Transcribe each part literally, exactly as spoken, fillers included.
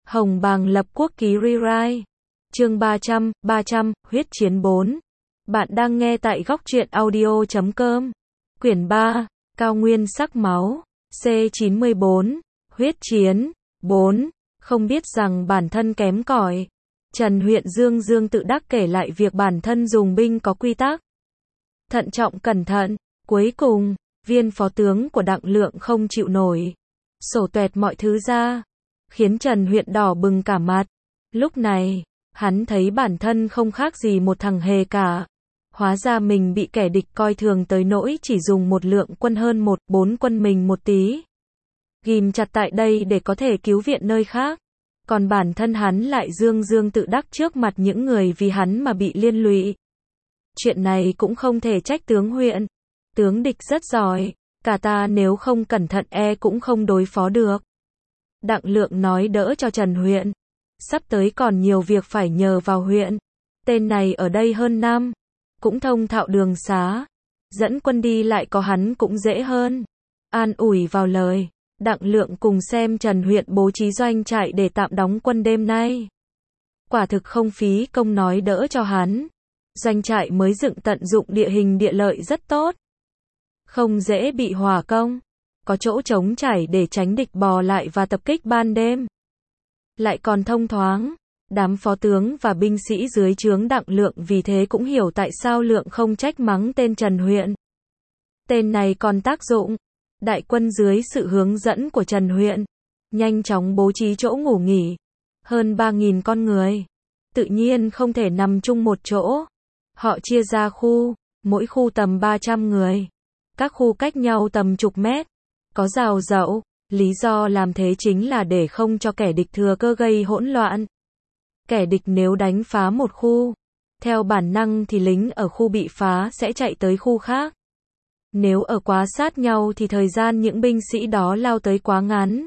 Hồng Bàng lập quốc ký rewrite. Chương ba trăm, ba trăm, huyết chiến bốn. Bạn đang nghe tại góc truyện audio chấm com. Quyển ba, Cao nguyên sắc máu. C chín mươi bốn. Huyết chiến bốn. Không biết rằng bản thân kém cỏi. Trần Huyện Dương Dương tự đắc kể lại việc bản thân dùng binh có quy tắc. Thận trọng cẩn thận. Cuối cùng, viên phó tướng của Đặng Lượng không chịu nổi. Sổ tuẹt mọi thứ ra. Khiến Trần Huyện đỏ bừng cả mặt. Lúc này, hắn thấy bản thân không khác gì một thằng hề cả. Hóa ra mình bị kẻ địch coi thường tới nỗi chỉ dùng một lượng quân hơn một, bốn quân mình một tí. Ghim chặt tại đây để có thể cứu viện nơi khác. Còn bản thân hắn lại dương dương tự đắc trước mặt những người vì hắn mà bị liên lụy. Chuyện này cũng không thể trách tướng Huyện. Tướng địch rất giỏi, cả ta nếu không cẩn thận e cũng không đối phó được. Đặng Lượng nói đỡ cho Trần Huyện. Sắp tới còn nhiều việc phải nhờ vào Huyện. Tên này ở đây hơn năm. Cũng thông thạo đường xá. Dẫn quân đi lại có hắn cũng dễ hơn. An ủi vào lời. Đặng Lượng cùng xem Trần Huyện bố trí doanh trại để tạm đóng quân đêm nay. Quả thực không phí công nói đỡ cho hắn. Doanh trại mới dựng tận dụng địa hình địa lợi rất tốt. Không dễ bị hỏa công. Có chỗ trống trải để tránh địch bò lại và tập kích ban đêm. Lại còn thông thoáng. Đám phó tướng và binh sĩ dưới trướng Đặng Lượng vì thế cũng hiểu tại sao Lượng không trách mắng tên Trần Huyện. Tên này còn tác dụng. Đại quân dưới sự hướng dẫn của Trần Huyện nhanh chóng bố trí chỗ ngủ nghỉ. Hơn ba nghìn con người. Tự nhiên không thể nằm chung một chỗ. Họ chia ra khu. Mỗi khu tầm ba trăm người. Các khu cách nhau tầm chục mét. Có rào dậu. Lý do làm thế chính là để không cho kẻ địch thừa cơ gây hỗn loạn. Kẻ địch nếu đánh phá một khu, theo bản năng thì lính ở khu bị phá sẽ chạy tới khu khác. Nếu ở quá sát nhau thì thời gian những binh sĩ đó lao tới quá ngắn.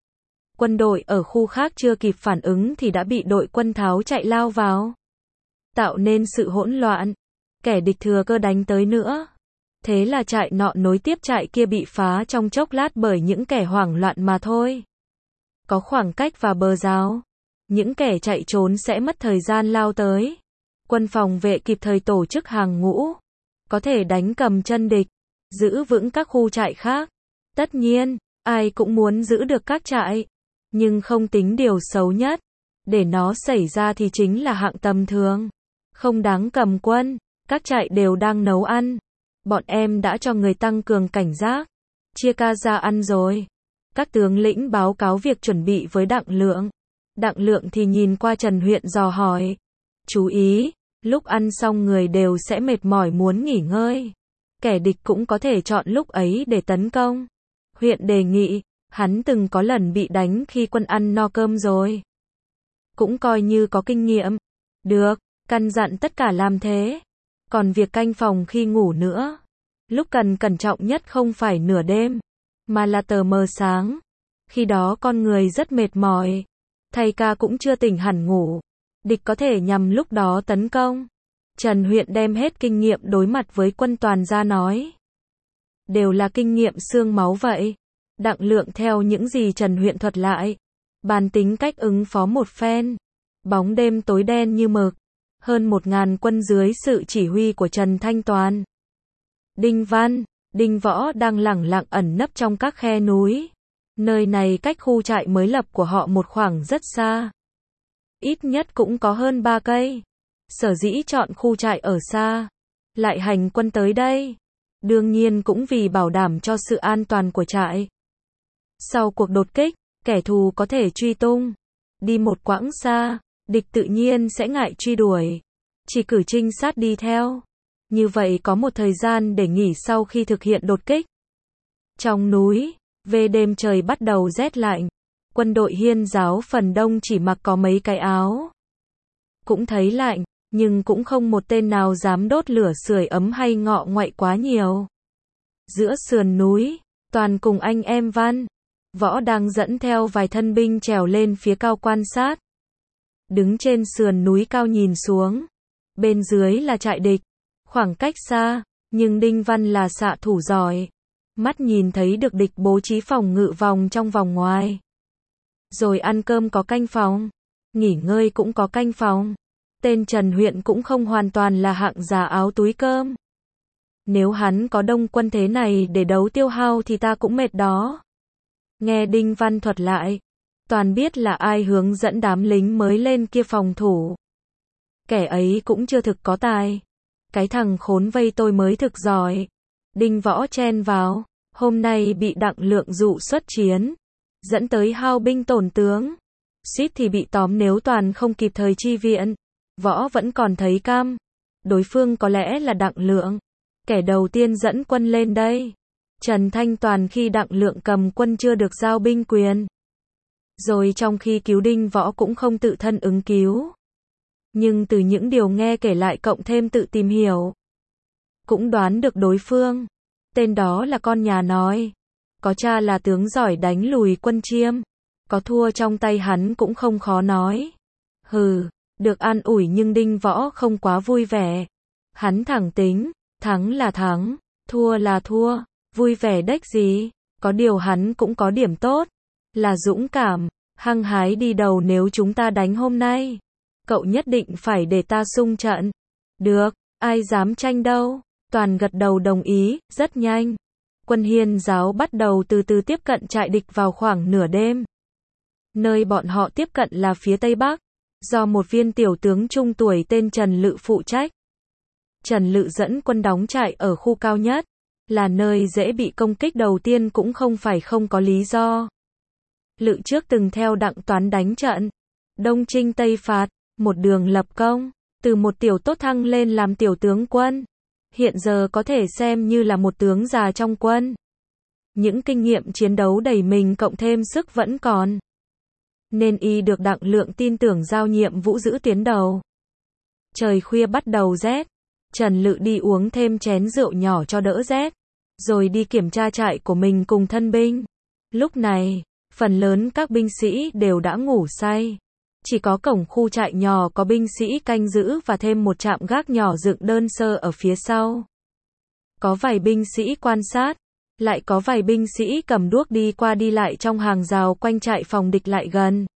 Quân đội ở khu khác chưa kịp phản ứng thì đã bị đội quân tháo chạy lao vào. Tạo nên sự hỗn loạn. Kẻ địch thừa cơ đánh tới nữa. Thế là trại nọ nối tiếp trại kia bị phá trong chốc lát bởi những kẻ hoảng loạn mà thôi. Có khoảng cách và bờ rào. Những kẻ chạy trốn sẽ mất thời gian lao tới. Quân phòng vệ kịp thời tổ chức hàng ngũ. Có thể đánh cầm chân địch. Giữ vững các khu trại khác. Tất nhiên, ai cũng muốn giữ được các trại. Nhưng không tính điều xấu nhất. Để nó xảy ra thì chính là hạng tầm thường. Không đáng cầm quân. Các trại đều đang nấu ăn. Bọn em đã cho người tăng cường cảnh giác. Chia ca ra ăn rồi. Các tướng lĩnh báo cáo việc chuẩn bị với Đặng Lượng. Đặng Lượng thì nhìn qua Trần Huyện dò hỏi. Chú ý, lúc ăn xong người đều sẽ mệt mỏi muốn nghỉ ngơi. Kẻ địch cũng có thể chọn lúc ấy để tấn công. Huyện đề nghị, hắn từng có lần bị đánh khi quân ăn no cơm rồi. Cũng coi như có kinh nghiệm. Được, căn dặn tất cả làm thế. Còn việc canh phòng khi ngủ nữa. Lúc cần cẩn trọng nhất không phải nửa đêm, mà là tờ mờ sáng. Khi đó con người rất mệt mỏi. Thầy ca cũng chưa tỉnh hẳn ngủ. Địch có thể nhằm lúc đó tấn công. Trần Huyện đem hết kinh nghiệm đối mặt với quân toàn ra nói. Đều là kinh nghiệm xương máu vậy. Đặng Lượng theo những gì Trần Huyện thuật lại. Bàn tính cách ứng phó một phen. Bóng đêm tối đen như mực. Hơn một ngàn quân dưới sự chỉ huy của Trần Thanh Toàn. Đinh Văn, Đinh Võ đang lẳng lặng ẩn nấp trong các khe núi. Nơi này cách khu trại mới lập của họ một khoảng rất xa. Ít nhất cũng có hơn ba cây. Sở dĩ chọn khu trại ở xa. Lại hành quân tới đây. Đương nhiên cũng vì bảo đảm cho sự an toàn của trại. Sau cuộc đột kích, kẻ thù có thể truy tung. Đi một quãng xa, địch tự nhiên sẽ ngại truy đuổi. Chỉ cử trinh sát đi theo. Như vậy có một thời gian để nghỉ sau khi thực hiện đột kích. Trong núi, về đêm trời bắt đầu rét lạnh. Quân đội Hiên giáo phần đông chỉ mặc có mấy cái áo. Cũng thấy lạnh, nhưng cũng không một tên nào dám đốt lửa sưởi ấm hay ngọ ngoại quá nhiều. Giữa sườn núi, Toàn cùng anh em Văn, Võ đang dẫn theo vài thân binh trèo lên phía cao quan sát. Đứng trên sườn núi cao nhìn xuống. Bên dưới là trại địch. Khoảng cách xa, nhưng Đinh Văn là xạ thủ giỏi. Mắt nhìn thấy được địch bố trí phòng ngự vòng trong vòng ngoài. Rồi ăn cơm có canh phòng, nghỉ ngơi cũng có canh phòng. Tên Trần Huyện cũng không hoàn toàn là hạng già áo túi cơm. Nếu hắn có đông quân thế này để đấu tiêu hao thì ta cũng mệt đó. Nghe Đinh Văn thuật lại, toàn biết là ai hướng dẫn đám lính mới lên kia phòng thủ. Kẻ ấy cũng chưa thực có tài. Cái thằng khốn vây tôi mới thực giỏi. Đinh Võ chen vào, hôm nay bị Đặng Lượng dụ xuất chiến, dẫn tới hao binh tổn tướng. Suýt thì bị tóm nếu toàn không kịp thời chi viện. Võ vẫn còn thấy cam. Đối phương có lẽ là Đặng Lượng, kẻ đầu tiên dẫn quân lên đây. Trần Thanh Toàn khi Đặng Lượng cầm quân chưa được giao binh quyền. Rồi trong khi cứu Đinh Võ cũng không tự thân ứng cứu. Nhưng từ những điều nghe kể lại cộng thêm tự tìm hiểu, cũng đoán được đối phương. Tên đó là con nhà nói. Có cha là tướng giỏi đánh lùi quân Chiêm. Có thua trong tay hắn cũng không khó nói. Hừ, được an ủi nhưng Đinh Võ không quá vui vẻ. Hắn thẳng tính, thắng là thắng, thua là thua, vui vẻ đếch gì. Có điều hắn cũng có điểm tốt, là dũng cảm, hăng hái đi đầu. Nếu chúng ta đánh hôm nay, cậu nhất định phải để ta xung trận. Được, ai dám tranh đâu. Toàn gật đầu đồng ý. Rất nhanh, quân Hiên giáo bắt đầu từ từ tiếp cận trại địch vào khoảng nửa đêm. Nơi bọn họ tiếp cận là phía Tây Bắc, do một viên tiểu tướng trung tuổi tên Trần Lự phụ trách. Trần Lự dẫn quân đóng trại ở khu cao nhất, là nơi dễ bị công kích đầu tiên cũng không phải không có lý do. Lự trước từng theo Đặng Toán đánh trận Đông Chinh Tây Phạt, một đường lập công, từ một tiểu tốt thăng lên làm tiểu tướng quân. Hiện giờ có thể xem như là một tướng già trong quân. Những kinh nghiệm chiến đấu đầy mình cộng thêm sức vẫn còn, nên y được Đặng Lượng tin tưởng giao nhiệm vụ giữ tuyến đầu. Trời khuya bắt đầu rét, Trần Lự đi uống thêm chén rượu nhỏ cho đỡ rét, rồi đi kiểm tra trại của mình cùng thân binh. Lúc này, phần lớn các binh sĩ đều đã ngủ say. Chỉ có cổng khu trại nhỏ có binh sĩ canh giữ và thêm một trạm gác nhỏ dựng đơn sơ ở phía sau. Có vài binh sĩ quan sát, lại có vài binh sĩ cầm đuốc đi qua đi lại trong hàng rào quanh trại phòng địch lại gần.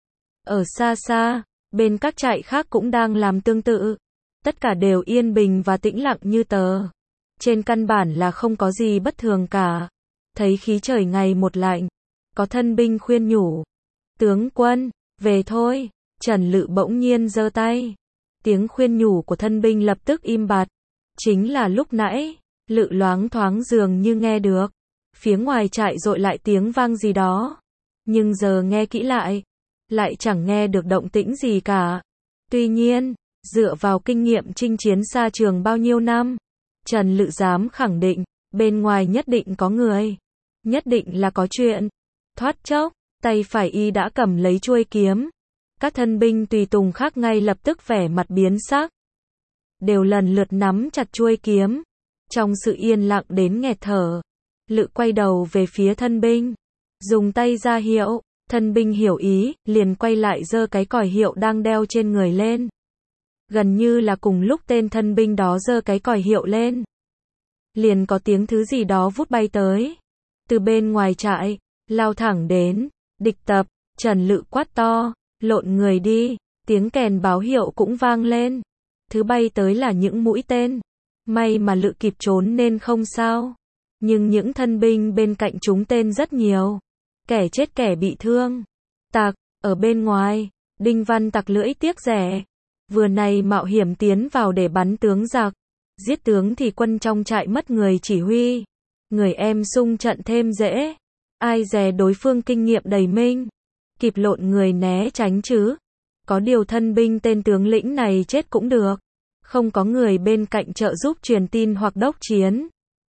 Ở xa xa, bên các trại khác cũng đang làm tương tự. Tất cả đều yên bình và tĩnh lặng như tờ. Trên căn bản là không có gì bất thường cả. Thấy khí trời ngày một lạnh, có thân binh khuyên nhủ. Tướng quân, về thôi. Trần Lự bỗng nhiên giơ tay. Tiếng khuyên nhủ của thân binh lập tức im bặt. Chính là lúc nãy, Lự loáng thoáng dường như nghe được. Phía ngoài trại dội lại tiếng vang gì đó. Nhưng giờ nghe kỹ lại, lại chẳng nghe được động tĩnh gì cả. Tuy nhiên, dựa vào kinh nghiệm chinh chiến xa trường bao nhiêu năm, Trần Lự dám khẳng định, bên ngoài nhất định có người. Nhất định là có chuyện. Thoát chốc, tay phải y đã cầm lấy chuôi kiếm. Các thân binh tùy tùng khác ngay lập tức vẻ mặt biến sắc. Đều lần lượt nắm chặt chuôi kiếm. Trong sự yên lặng đến nghẹt thở, Lự quay đầu về phía thân binh, dùng tay ra hiệu. Thân binh hiểu ý, liền quay lại giơ cái còi hiệu đang đeo trên người lên. Gần như là cùng lúc tên thân binh đó giơ cái còi hiệu lên, liền có tiếng thứ gì đó vút bay tới. Từ bên ngoài trại, lao thẳng đến. Địch tập. Trần Lự quát to, lộn người đi. Tiếng kèn báo hiệu cũng vang lên. Thứ bay tới là những mũi tên. May mà Lự kịp trốn nên không sao. Nhưng những thân binh bên cạnh trúng tên rất nhiều. Kẻ chết kẻ bị thương. Tặc, ở bên ngoài, Đinh Văn tặc lưỡi tiếc rẻ. Vừa này mạo hiểm tiến vào để bắn tướng giặc. Giết tướng thì quân trong trại mất người chỉ huy. Người em xung trận thêm dễ. Ai dè đối phương kinh nghiệm đầy mình, kịp lộn người né tránh chứ. Có điều thân binh tên tướng lĩnh này chết cũng được. Không có người bên cạnh trợ giúp truyền tin hoặc đốc chiến.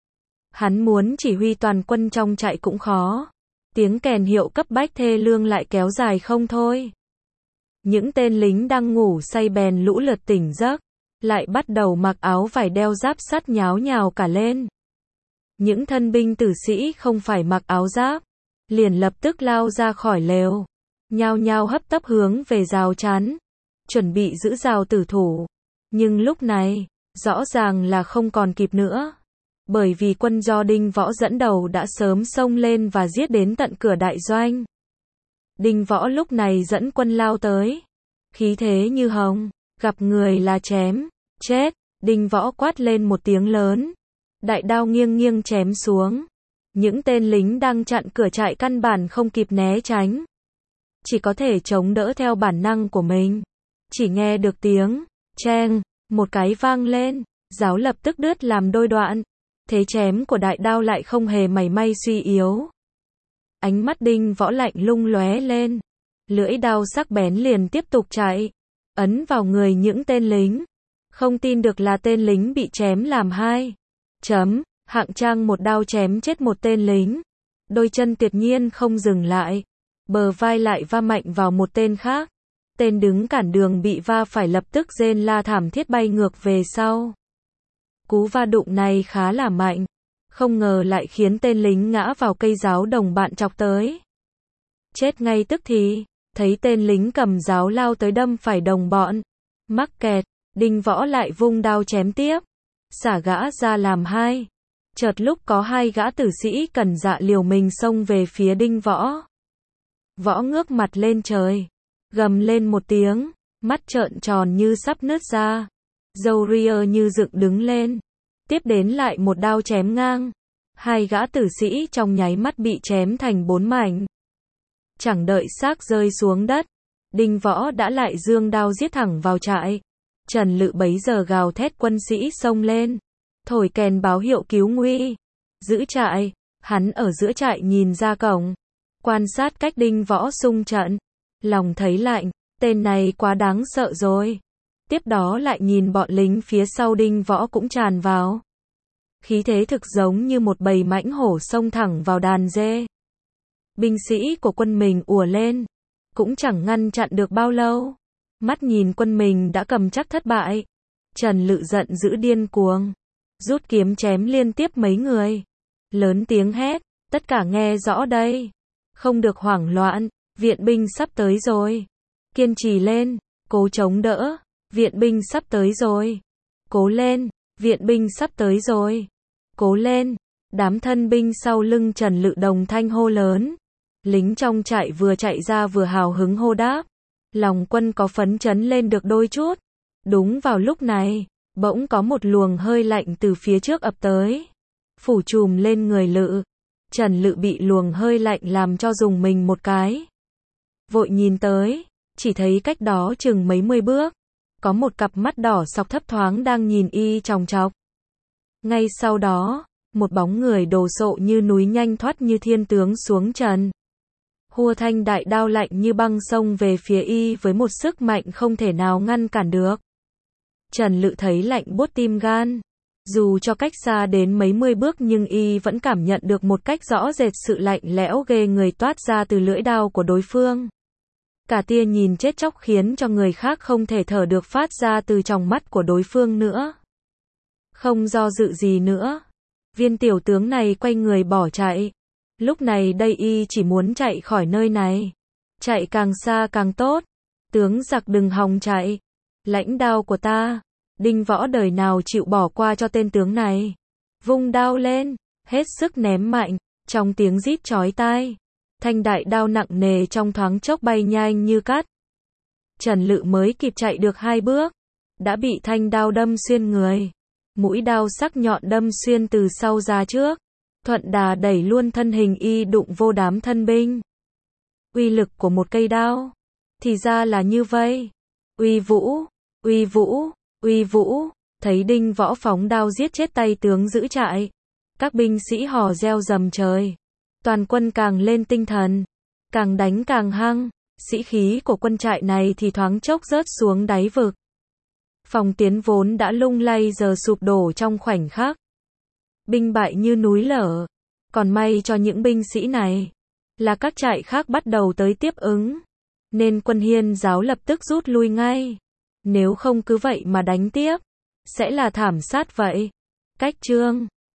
Hắn muốn chỉ huy toàn quân trong trại cũng khó. Tiếng kèn hiệu cấp bách thê lương lại kéo dài không thôi. Những tên lính đang ngủ say bèn lũ lượt tỉnh giấc, lại bắt đầu mặc áo vải đeo giáp sắt nháo nhào cả lên. Những thân binh tử sĩ không phải mặc áo giáp, liền lập tức lao ra khỏi lều, nhao nhao hấp tấp hướng về rào chắn, chuẩn bị giữ rào tử thủ. Nhưng lúc này, rõ ràng là không còn kịp nữa. Bởi vì quân do Đinh Võ dẫn đầu đã sớm xông lên và giết đến tận cửa đại doanh. Đinh Võ lúc này dẫn quân lao tới. Khí thế như hồng, gặp người là chém, chết. Đinh Võ quát lên một tiếng lớn. Đại đao nghiêng nghiêng chém xuống. Những tên lính đang chặn cửa trại căn bản không kịp né tránh. Chỉ có thể chống đỡ theo bản năng của mình. Chỉ nghe được tiếng, cheng, một cái vang lên, giáo lập tức đứt làm đôi đoạn. Thế chém của đại đao lại không hề mảy may suy yếu. Ánh mắt Đinh Võ lạnh lùng lóe lên. Lưỡi đao sắc bén liền tiếp tục chạy. Ấn vào người những tên lính. Không tin được là tên lính bị chém làm hai. Chấm, hạng trang một đao chém chết một tên lính. Đôi chân tuyệt nhiên không dừng lại. Bờ vai lại va mạnh vào một tên khác. Tên đứng cản đường bị va phải lập tức rên la thảm thiết bay ngược về sau. Cú va đụng này khá là mạnh. Không ngờ lại khiến tên lính ngã vào cây giáo đồng bạn chọc tới. Chết ngay tức thì, thấy tên lính cầm giáo lao tới đâm phải đồng bọn. Mắc kẹt, Đinh Võ lại vung đao chém tiếp. Xả gã ra làm hai. Chợt lúc có hai gã tử sĩ cần dạ liều mình xông về phía Đinh Võ. Võ ngước mặt lên trời. Gầm lên một tiếng. Mắt trợn tròn như sắp nứt ra. Râu ria như dựng đứng lên. Tiếp đến lại một đao chém ngang. Hai gã tử sĩ trong nháy mắt bị chém thành bốn mảnh. Chẳng đợi xác rơi xuống đất. Đinh Võ đã lại giương đao giết thẳng vào trại. Trần Lự bấy giờ gào thét quân sĩ xông lên. Thổi kèn báo hiệu cứu nguy. Giữ trại. Hắn ở giữa trại nhìn ra cổng. Quan sát cách Đinh Võ xung trận. Lòng thấy lạnh. Tên này quá đáng sợ rồi. Tiếp đó lại nhìn bọn lính phía sau Đinh Võ cũng tràn vào. Khí thế thực giống như một bầy mãnh hổ xông thẳng vào đàn dê. Binh sĩ của quân mình ùa lên. Cũng chẳng ngăn chặn được bao lâu. Mắt nhìn quân mình đã cầm chắc thất bại. Trần Lự giận dữ điên cuồng. Rút kiếm chém liên tiếp mấy người. Lớn tiếng hét. Tất cả nghe rõ đây. Không được hoảng loạn. Viện binh sắp tới rồi. Kiên trì lên. Cố chống đỡ. Viện binh sắp tới rồi. Cố lên. Viện binh sắp tới rồi. Cố lên. Đám thân binh sau lưng Trần Lự đồng thanh hô lớn. Lính trong trại vừa chạy ra vừa hào hứng hô đáp. Lòng quân có phấn chấn lên được đôi chút. Đúng vào lúc này, bỗng có một luồng hơi lạnh từ phía trước ập tới. Phủ trùm lên người Lự. Trần Lự bị luồng hơi lạnh làm cho rùng mình một cái. Vội nhìn tới, chỉ thấy cách đó chừng mấy mươi bước. Có một cặp mắt đỏ sọc thấp thoáng đang nhìn y chòng chọc. Ngay sau đó, một bóng người đồ sộ như núi nhanh thoát như thiên tướng xuống trần. Hua thanh đại đao lạnh như băng xông về phía y với một sức mạnh không thể nào ngăn cản được. Trần Lự thấy lạnh buốt tim gan. Dù cho cách xa đến mấy mươi bước nhưng y vẫn cảm nhận được một cách rõ rệt sự lạnh lẽo ghê người toát ra từ lưỡi đao của đối phương. Cả tia nhìn chết chóc khiến cho người khác không thể thở được phát ra từ tròng mắt của đối phương nữa. Không do dự gì nữa. Viên tiểu tướng này quay người bỏ chạy. Lúc này đây y chỉ muốn chạy khỏi nơi này. Chạy càng xa càng tốt. Tướng giặc đừng hòng chạy. Lãnh đao của ta. Đinh Võ đời nào chịu bỏ qua cho tên tướng này. Vung đao lên. Hết sức ném mạnh. Trong tiếng rít chói tai. Thanh đại đao nặng nề trong thoáng chốc bay nhanh như cát. Trần Lự mới kịp chạy được hai bước. Đã bị thanh đao đâm xuyên người. Mũi đao sắc nhọn đâm xuyên từ sau ra trước. Thuận đà đẩy luôn thân hình y đụng vô đám thân binh. Uy lực của một cây đao. Thì ra là như vậy. Uy vũ, uy vũ, uy vũ. Thấy Đinh Võ phóng đao giết chết tay tướng giữ trại. Các binh sĩ hò reo rầm trời. Toàn quân càng lên tinh thần. Càng đánh càng hăng. Sĩ khí của quân trại này thì thoáng chốc rớt xuống đáy vực. Phòng tiến vốn đã lung lay giờ sụp đổ trong khoảnh khắc. Binh bại như núi lở. Còn may cho những binh sĩ này là các trại khác bắt đầu tới tiếp ứng. Nên quân Hiên giáo lập tức rút lui ngay. Nếu không cứ vậy mà đánh tiếp, sẽ là thảm sát vậy. Cách chương